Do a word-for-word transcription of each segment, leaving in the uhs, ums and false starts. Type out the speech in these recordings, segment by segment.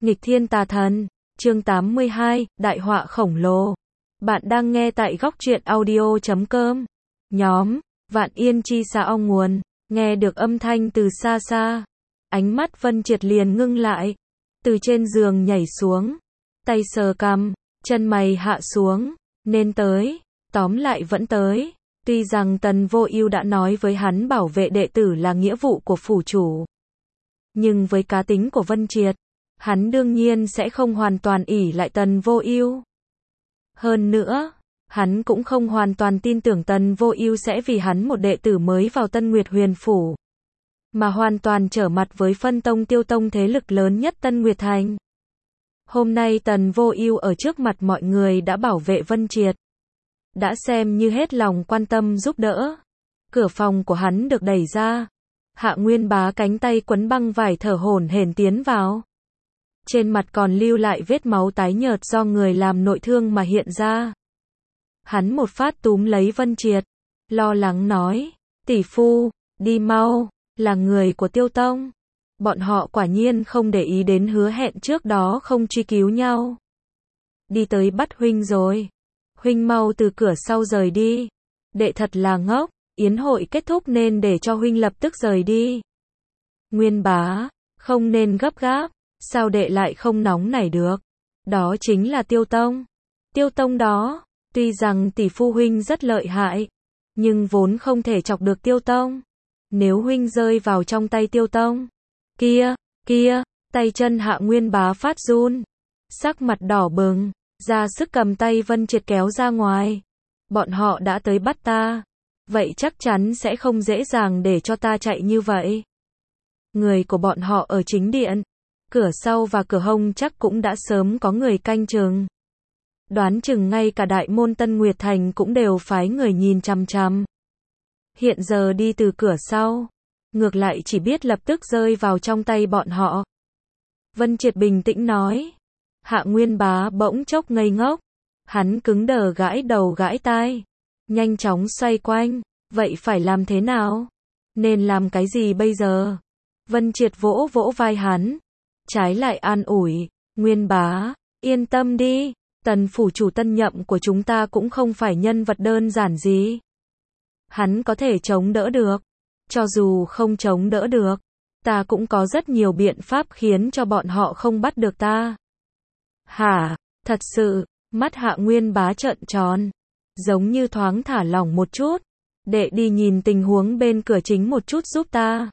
Nghịch thiên tà thần, chương tám mươi hai, đại họa khổng lồ. Bạn đang nghe tại góc truyện audio chấm com. Nhóm, Vạn Yên chi xa ong nguồn, nghe được âm thanh từ xa xa. Ánh mắt Vân Triệt liền ngưng lại. Từ trên giường nhảy xuống. Tay sờ cằm, chân mày hạ xuống. Nên tới, tóm lại vẫn tới. Tuy rằng Tần Vô Ưu đã nói với hắn bảo vệ đệ tử là nghĩa vụ của phủ chủ. Nhưng với cá tính của Vân Triệt, hắn đương nhiên sẽ không hoàn toàn ỷ lại Tần Vô Ưu. Hơn nữa, hắn cũng không hoàn toàn tin tưởng Tần Vô Ưu sẽ vì hắn một đệ tử mới vào Tân Nguyệt Huyền phủ, mà hoàn toàn trở mặt với Phân Tông Tiêu Tông thế lực lớn nhất Tân Nguyệt Thành. Hôm nay Tần Vô Ưu ở trước mặt mọi người đã bảo vệ Vân Triệt, đã xem như hết lòng quan tâm giúp đỡ. Cửa phòng của hắn được đẩy ra. Hạ Nguyên Bá cánh tay quấn băng vải thở hổn hển tiến vào. Trên mặt còn lưu lại vết máu tái nhợt do người làm nội thương mà hiện ra. Hắn một phát túm lấy Vân Triệt, lo lắng nói, tỷ phu, đi mau, là người của Tiêu Tông. Bọn họ quả nhiên không để ý đến hứa hẹn trước đó không truy cứu nhau. Đi tới bắt huynh rồi. Huynh mau từ cửa sau rời đi. Đệ thật là ngốc, yến hội kết thúc nên để cho huynh lập tức rời đi. Nguyên Bá, không nên gấp gáp, sao đệ lại không nóng nảy được? Đó chính là Tiêu Tông. Tiêu Tông đó, tuy rằng tỷ phu huynh rất lợi hại, nhưng vốn không thể chọc được Tiêu Tông. Nếu huynh rơi vào trong tay Tiêu Tông, kia, kia, tay chân Hạ Nguyên Bá phát run, sắc mặt đỏ bừng, ra sức cầm tay Vân Triệt kéo ra ngoài. Bọn họ đã tới bắt ta, vậy chắc chắn sẽ không dễ dàng để cho ta chạy như vậy. Người của bọn họ ở chính điện, cửa sau và cửa hông chắc cũng đã sớm có người canh chừng. Đoán chừng ngay cả đại môn Tân Nguyệt Thành cũng đều phái người nhìn chằm chằm. Hiện giờ đi từ cửa sau, ngược lại chỉ biết lập tức rơi vào trong tay bọn họ. Vân Triệt bình tĩnh nói. Hạ Nguyên Bá bỗng chốc ngây ngốc. Hắn cứng đờ gãi đầu gãi tai. Nhanh chóng xoay quanh. Vậy phải làm thế nào? Nên làm cái gì bây giờ? Vân Triệt vỗ vỗ vai hắn. Trái lại an ủi. Nguyên Bá, yên tâm đi. Tần phủ chủ tân nhậm của chúng ta cũng không phải nhân vật đơn giản gì. Hắn có thể chống đỡ được. Cho dù không chống đỡ được, ta cũng có rất nhiều biện pháp khiến cho bọn họ không bắt được ta. Hả, thật sự, mắt Hạ Nguyên Bá trợn tròn, giống như thoáng thả lỏng một chút. Đệ đi nhìn tình huống bên cửa chính một chút giúp ta.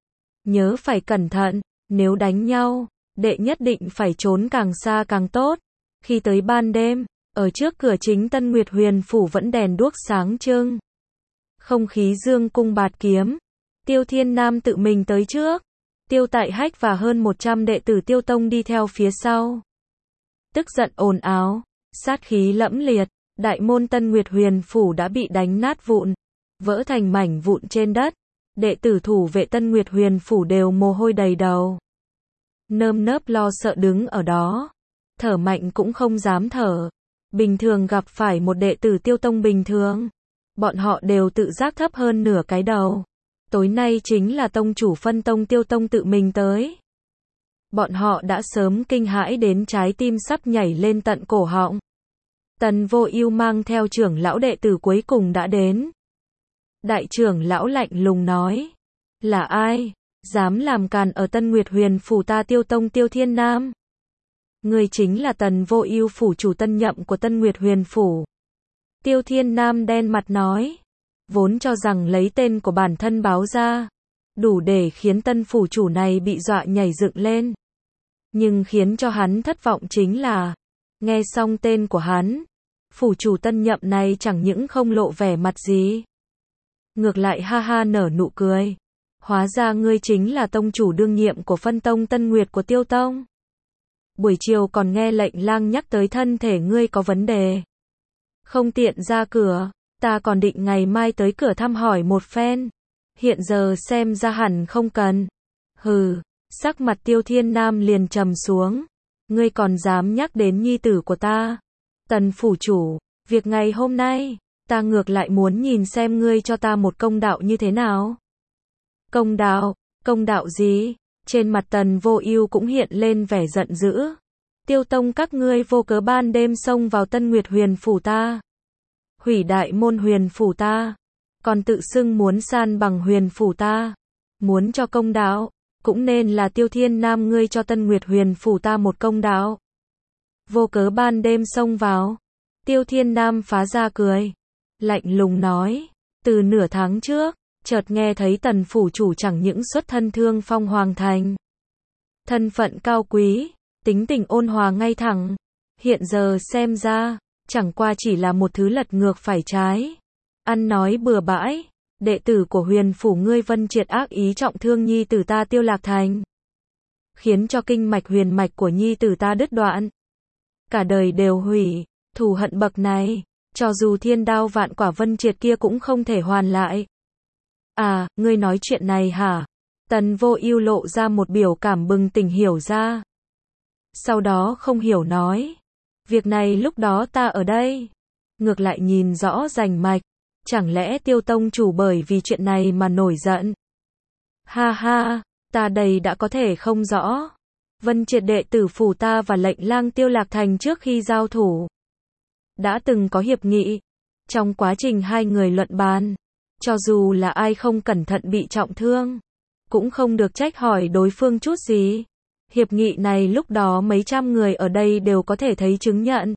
Nhớ phải cẩn thận, nếu đánh nhau, đệ nhất định phải trốn càng xa càng tốt. Khi tới ban đêm, ở trước cửa chính Tân Nguyệt Huyền phủ vẫn đèn đuốc sáng trưng. Không khí dương cung bạt kiếm. Tiêu Thiên Nam tự mình tới trước. Tiêu Tại Hách và hơn một trăm đệ tử Tiêu Tông đi theo phía sau. Tức giận ồn ào, sát khí lẫm liệt, đại môn Tân Nguyệt Huyền phủ đã bị đánh nát vụn, vỡ thành mảnh vụn trên đất. Đệ tử thủ vệ Tân Nguyệt Huyền phủ đều mồ hôi đầy đầu. Nơm nớp lo sợ đứng ở đó, thở mạnh cũng không dám thở. Bình thường gặp phải một đệ tử Tiêu Tông bình thường, bọn họ đều tự giác thấp hơn nửa cái đầu. Tối nay chính là tông chủ Phân Tông Tiêu Tông tự mình tới. Bọn họ đã sớm kinh hãi đến trái tim sắp nhảy lên tận cổ họng. Tần Vô Ưu mang theo trưởng lão đệ tử cuối cùng đã đến. Đại trưởng lão lạnh lùng nói. Là ai? Dám làm càn ở Tân Nguyệt Huyền phủ ta Tiêu Tông Tiêu Thiên Nam? Người chính là Tần Vô Ưu phủ chủ tân nhậm của Tân Nguyệt Huyền phủ. Tiêu Thiên Nam đen mặt nói. Vốn cho rằng lấy tên của bản thân báo ra, đủ để khiến tân phủ chủ này bị dọa nhảy dựng lên. Nhưng khiến cho hắn thất vọng chính là, nghe xong tên của hắn, phủ chủ tân nhậm này chẳng những không lộ vẻ mặt gì, ngược lại ha ha nở nụ cười. Hóa ra ngươi chính là tông chủ đương nhiệm của Phân Tông Tân Nguyệt của Tiêu Tông. Buổi chiều còn nghe lệnh lang nhắc tới thân thể ngươi có vấn đề, không tiện ra cửa. Ta còn định ngày mai tới cửa thăm hỏi một phen. Hiện giờ xem ra hẳn không cần. Hừ, sắc mặt Tiêu Thiên Nam liền trầm xuống. Ngươi còn dám nhắc đến nhi tử của ta? Tần phủ chủ, việc ngày hôm nay, ta ngược lại muốn nhìn xem ngươi cho ta một công đạo như thế nào. Công đạo? Công đạo gì? Trên mặt Tần Vô Ưu cũng hiện lên vẻ giận dữ. Tiêu tông các ngươi vô cớ ban đêm xông vào Tân Nguyệt Huyền phủ ta, hủy đại môn huyền phủ ta, còn tự xưng muốn san bằng huyền phủ ta, muốn cho công đạo, cũng nên là Tiêu Thiên Nam ngươi cho Tân Nguyệt Huyền phủ ta một công đạo. Vô cớ ban đêm xông vào. Tiêu Thiên Nam phá ra cười, lạnh lùng nói, từ nửa tháng trước, chợt nghe thấy Tần phủ chủ chẳng những xuất thân Thương Phong Hoàng thành, thân phận cao quý, tính tình ôn hòa ngay thẳng, hiện giờ xem ra, chẳng qua chỉ là một thứ lật ngược phải trái, ăn nói bừa bãi, đệ tử của Huyền phủ ngươi Vân Triệt ác ý trọng thương nhi tử ta Tiêu Lạc Thành, khiến cho kinh mạch huyền mạch của nhi tử ta đứt đoạn, cả đời đều hủy, thù hận bậc này, cho dù thiên đao vạn quả Vân Triệt kia cũng không thể hoàn lại. À, ngươi nói chuyện này hả? Tần Vô Ưu lộ ra một biểu cảm bừng tỉnh hiểu ra. Sau đó không hiểu nói, việc này lúc đó ta ở đây, ngược lại nhìn rõ rành mạch, chẳng lẽ Tiêu tông chủ bởi vì chuyện này mà nổi giận? Ha ha, ta đây đã có thể không rõ. Vân Triệt đệ tử phủ ta và lệnh lang Tiêu Lạc Thành trước khi giao thủ, đã từng có hiệp nghị, trong quá trình hai người luận bàn, cho dù là ai không cẩn thận bị trọng thương, cũng không được trách hỏi đối phương chút gì. Hiệp nghị này lúc đó mấy trăm người ở đây đều có thể thấy chứng nhận.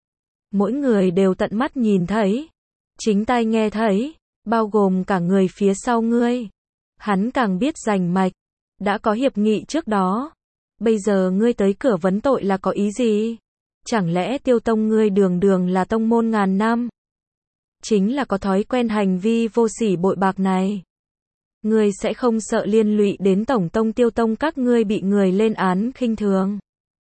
Mỗi người đều tận mắt nhìn thấy, chính tai nghe thấy, bao gồm cả người phía sau ngươi. Hắn càng biết rành mạch, đã có hiệp nghị trước đó. Bây giờ ngươi tới cửa vấn tội là có ý gì? Chẳng lẽ Tiêu tông ngươi đường đường là tông môn ngàn năm, chính là có thói quen hành vi vô sỉ bội bạc này? Ngươi sẽ không sợ liên lụy đến tổng tông Tiêu tông các ngươi bị người lên án khinh thường?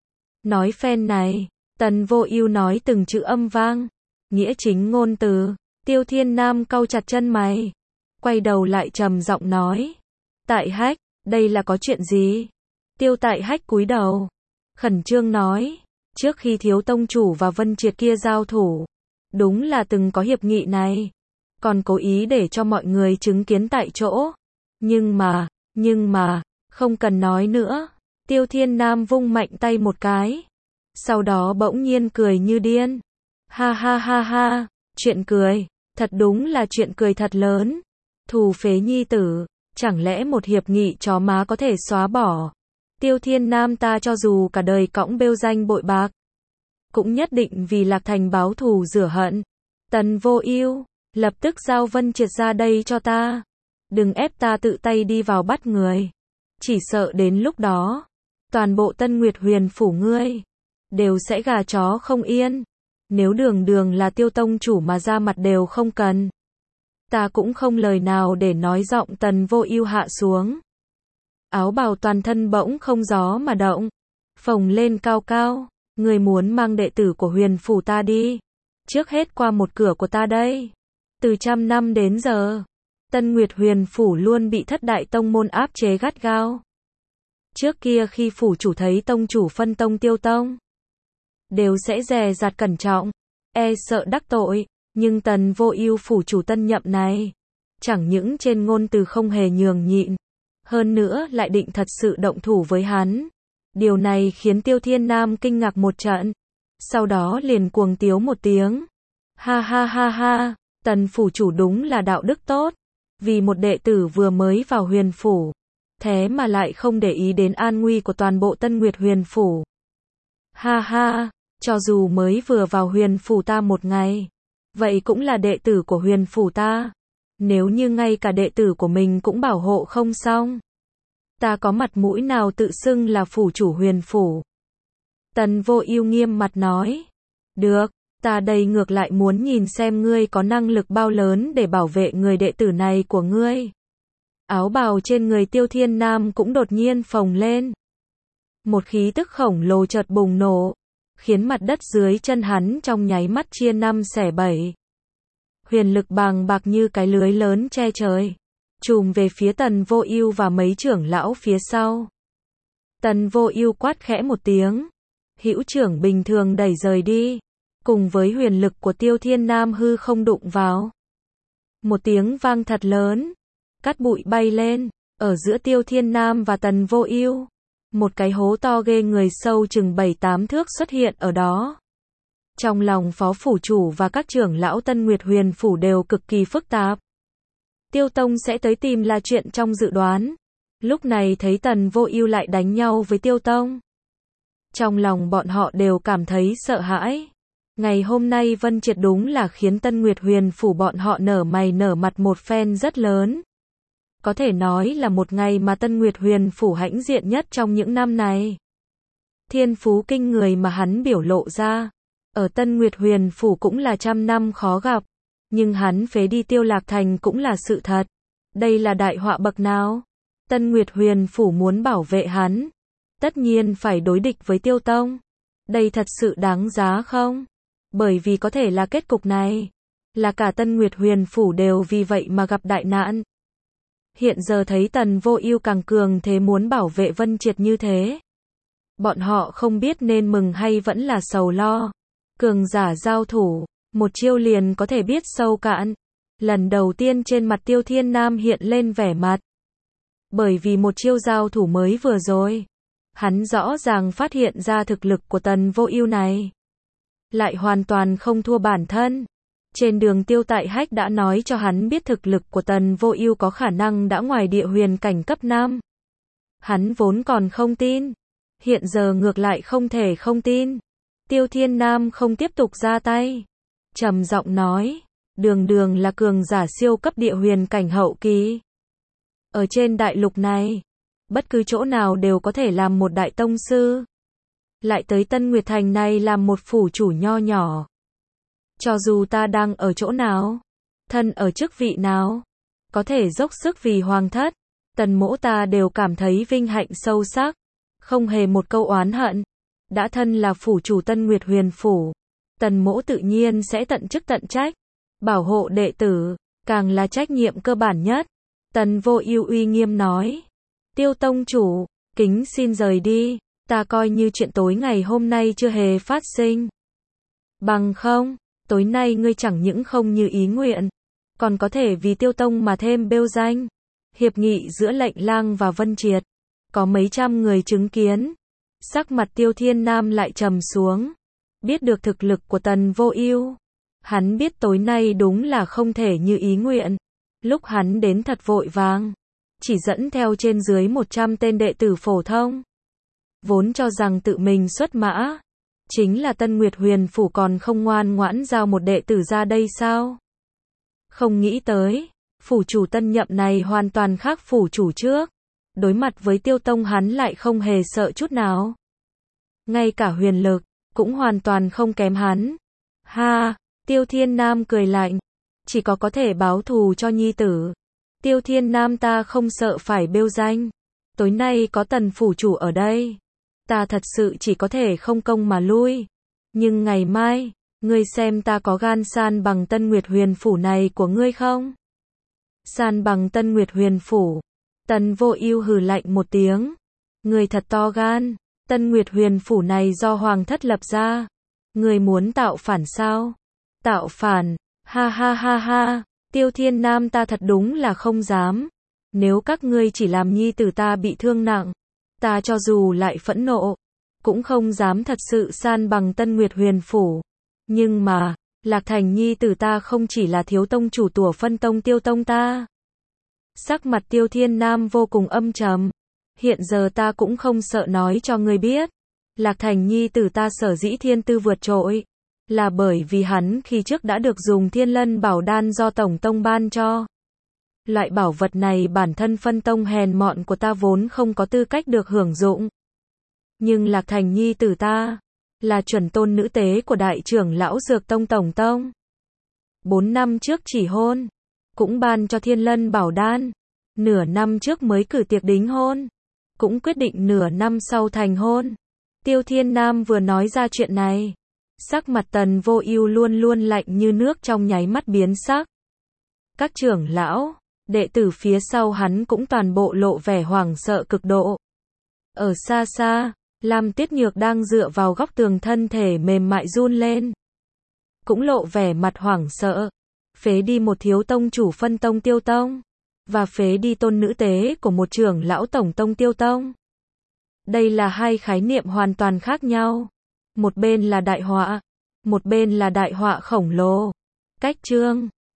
Nói phen này, Tần Vô Ưu nói từng chữ âm vang, nghĩa chính ngôn từ. Tiêu Thiên Nam cau chặt chân mày, quay đầu lại trầm giọng nói, Tại Hách, đây là có chuyện gì? Tiêu Tại Hách cúi đầu, khẩn trương nói, trước khi Thiếu tông chủ và Vân Triệt kia giao thủ, đúng là từng có hiệp nghị này, còn cố ý để cho mọi người chứng kiến tại chỗ. Nhưng mà, nhưng mà, không cần nói nữa. Tiêu Thiên Nam vung mạnh tay một cái, sau đó bỗng nhiên cười như điên. Ha ha ha ha, chuyện cười, thật đúng là chuyện cười thật lớn. Thù phế nhi tử, chẳng lẽ một hiệp nghị chó má có thể xóa bỏ? Tiêu Thiên Nam ta cho dù cả đời cõng bêu danh bội bạc, cũng nhất định vì Lạc Thành báo thù rửa hận. Tần Vô Ưu, lập tức giao Vân Triệt ra đây cho ta. Đừng ép ta tự tay đi vào bắt người. Chỉ sợ đến lúc đó, toàn bộ Tân Nguyệt Huyền phủ ngươi đều sẽ gà chó không yên. Nếu đường đường là Tiêu tông chủ mà ra mặt đều không cần, ta cũng không lời nào để nói. Giọng Tần Vô Ưu hạ xuống, áo bào toàn thân bỗng không gió mà động, phồng lên cao cao. Người muốn mang đệ tử của Huyền phủ ta đi, trước hết qua một cửa của ta đây. Từ trăm năm đến giờ, Tân Nguyệt Huyền phủ luôn bị thất đại tông môn áp chế gắt gao. Trước kia khi phủ chủ thấy tông chủ phân tông Tiêu tông, đều sẽ dè dặt cẩn trọng, e sợ đắc tội. Nhưng Tần Vô Ưu phủ chủ tân nhậm này, chẳng những trên ngôn từ không hề nhường nhịn, hơn nữa lại định thật sự động thủ với hắn. Điều này khiến Tiêu Thiên Nam kinh ngạc một trận, sau đó liền cuồng tiếu một tiếng. Ha ha ha ha, Tần phủ chủ đúng là đạo đức tốt, vì một đệ tử vừa mới vào Huyền phủ, thế mà lại không để ý đến an nguy của toàn bộ Tân Nguyệt Huyền phủ. Ha ha, cho dù mới vừa vào Huyền phủ ta một ngày, vậy cũng là đệ tử của Huyền phủ ta. Nếu như ngay cả đệ tử của mình cũng bảo hộ không xong, ta có mặt mũi nào tự xưng là phủ chủ Huyền phủ? Tần Vô Ưu nghiêm mặt nói, được, ta đây ngược lại muốn nhìn xem ngươi có năng lực bao lớn để bảo vệ người đệ tử này của ngươi. Áo bào trên người Tiêu Thiên Nam cũng đột nhiên phồng lên. Một khí tức khổng lồ chợt bùng nổ, khiến mặt đất dưới chân hắn trong nháy mắt chia năm xẻ bảy. Huyền lực bàng bạc như cái lưới lớn che trời, trùm về phía Tần Vô Ưu và mấy trưởng lão phía sau. Tần Vô Ưu quát khẽ một tiếng, hữu trưởng bình thường đẩy rời đi, cùng với huyền lực của Tiêu Thiên Nam hư không đụng vào. Một tiếng vang thật lớn, cát bụi bay lên, Ở giữa Tiêu Thiên Nam và Tần Vô Ưu, một cái hố to ghê người sâu chừng bảy tám thước xuất hiện ở đó. Trong lòng phó phủ chủ và các trưởng lão Tân Nguyệt Huyền phủ đều cực kỳ phức tạp. Tiêu Tông sẽ tới tìm là chuyện trong dự đoán. Lúc này thấy Tần Vô Ưu lại đánh nhau với Tiêu Tông. Trong lòng bọn họ đều cảm thấy sợ hãi. Ngày hôm nay Vân Triệt đúng là khiến Tân Nguyệt Huyền phủ bọn họ nở mày nở mặt một phen rất lớn. Có thể nói là một ngày mà Tân Nguyệt Huyền phủ hãnh diện nhất trong những năm này. Thiên phú kinh người mà hắn biểu lộ ra, ở Tân Nguyệt Huyền phủ cũng là trăm năm khó gặp, nhưng hắn phế đi Tiêu Lạc Thành cũng là sự thật. Đây là đại họa bậc nào? Tân Nguyệt Huyền phủ muốn bảo vệ hắn, tất nhiên phải đối địch với Tiêu Tông. Đây thật sự đáng giá không? Bởi vì có thể là kết cục này, là cả Tân Nguyệt Huyền phủ đều vì vậy mà gặp đại nạn. Hiện giờ thấy Tần Vô Ưu càng cường thế muốn bảo vệ Vân Triệt như thế, bọn họ không biết nên mừng hay vẫn là sầu lo. Cường giả giao thủ, một chiêu liền có thể biết sâu cạn. Lần đầu tiên trên mặt Tiêu Thiên Nam hiện lên vẻ mặt. Bởi vì một chiêu giao thủ mới vừa rồi, hắn rõ ràng phát hiện ra thực lực của Tần Vô Ưu này lại hoàn toàn không thua bản thân. Trên đường Tiêu Tại Hách đã nói cho hắn biết thực lực của Tần Vô Ưu có khả năng đã ngoài địa huyền cảnh cấp năm. Hắn vốn còn không tin, hiện giờ ngược lại không thể không tin. Tiêu Thiên Nam không tiếp tục ra tay, trầm giọng nói, đường đường là cường giả siêu cấp địa huyền cảnh hậu kỳ. Ở trên đại lục này, bất cứ chỗ nào đều có thể làm một đại tông sư. Lại tới Tân Nguyệt Thành này làm một phủ chủ nho nhỏ. Cho dù ta đang ở chỗ nào, thân ở chức vị nào, có thể dốc sức vì hoàng thất, Tần mỗ ta đều cảm thấy vinh hạnh sâu sắc, không hề một câu oán hận. Đã thân là phủ chủ Tân Nguyệt Huyền phủ, Tần mỗ tự nhiên sẽ tận chức tận trách, bảo hộ đệ tử, càng là trách nhiệm cơ bản nhất. Tần Vô Ưu uy nghiêm nói, Tiêu tông chủ, kính xin rời đi, ta coi như chuyện tối ngày hôm nay chưa hề phát sinh. Bằng không, tối nay ngươi chẳng những không như ý nguyện, còn có thể vì Tiêu tông mà thêm bêu danh. Hiệp nghị giữa Lệnh Lang và Vân Triệt, có mấy trăm người chứng kiến. Sắc mặt Tiêu Thiên Nam lại trầm xuống. Biết được thực lực của Tần Vô Ưu, hắn biết tối nay đúng là không thể như ý nguyện. Lúc hắn đến thật vội vàng, chỉ dẫn theo trên dưới một trăm tên đệ tử phổ thông. Vốn cho rằng tự mình xuất mã, chính là Tân Nguyệt Huyền phủ còn không ngoan ngoãn giao một đệ tử ra đây sao? Không nghĩ tới, phủ chủ tân nhậm này hoàn toàn khác phủ chủ trước. Đối mặt với Tiêu Tông hắn lại không hề sợ chút nào. Ngay cả huyền lực, cũng hoàn toàn không kém hắn. Ha, Tiêu Thiên Nam cười lạnh. Chỉ có có thể báo thù cho nhi tử. Tiêu Thiên Nam ta không sợ phải bêu danh. Tối nay có Tần phủ chủ ở đây. Ta thật sự chỉ có thể không công mà lui. Nhưng ngày mai, ngươi xem ta có gan san bằng Tân Nguyệt Huyền phủ này của ngươi không? San bằng Tân Nguyệt Huyền phủ. Tần Vô Ưu hừ lạnh một tiếng. Người thật to gan, Tân Nguyệt Huyền phủ này do hoàng thất lập ra. Người muốn tạo phản sao? Tạo phản? Ha ha ha ha, Tiêu Thiên Nam ta thật đúng là không dám. Nếu các ngươi chỉ làm nhi tử ta bị thương nặng, ta cho dù lại phẫn nộ, cũng không dám thật sự san bằng Tân Nguyệt Huyền phủ. Nhưng mà, Lạc Thành nhi tử ta không chỉ là thiếu tông chủ Tủa Phân tông Tiêu tông ta. Sắc mặt Tiêu Thiên Nam vô cùng âm trầm. Hiện giờ ta cũng không sợ nói cho ngươi biết. Lạc Thành nhi tử ta sở dĩ thiên tư vượt trội, là bởi vì hắn khi trước đã được dùng Thiên Lân Bảo Đan do Tổng tông ban cho. Loại bảo vật này bản thân Phân tông hèn mọn của ta vốn không có tư cách được hưởng dụng. Nhưng Lạc Thành nhi tử ta, là chuẩn tôn nữ tế của đại trưởng lão Dược tông Tổng tông. Bốn năm trước chỉ hôn, cũng ban cho Thiên Lân Bảo Đan. Nửa năm trước mới cử tiệc đính hôn, cũng quyết định nửa năm sau thành hôn. Tiêu Thiên Nam vừa nói ra chuyện này, sắc mặt Tần Vô Ưu luôn luôn lạnh như nước trong nháy mắt biến sắc. Các trưởng lão, đệ tử phía sau hắn cũng toàn bộ lộ vẻ hoảng sợ cực độ. Ở xa xa, Lam Tiết Nhược đang dựa vào góc tường thân thể mềm mại run lên, cũng lộ vẻ mặt hoảng sợ. Phế đi một thiếu tông chủ Phân tông Tiêu tông, và phế đi tôn nữ tế của một trưởng lão tổng tông Tiêu Tông. Đây là hai khái niệm hoàn toàn khác nhau. Một bên là đại họa, một bên là đại họa khổng lồ. Cách chương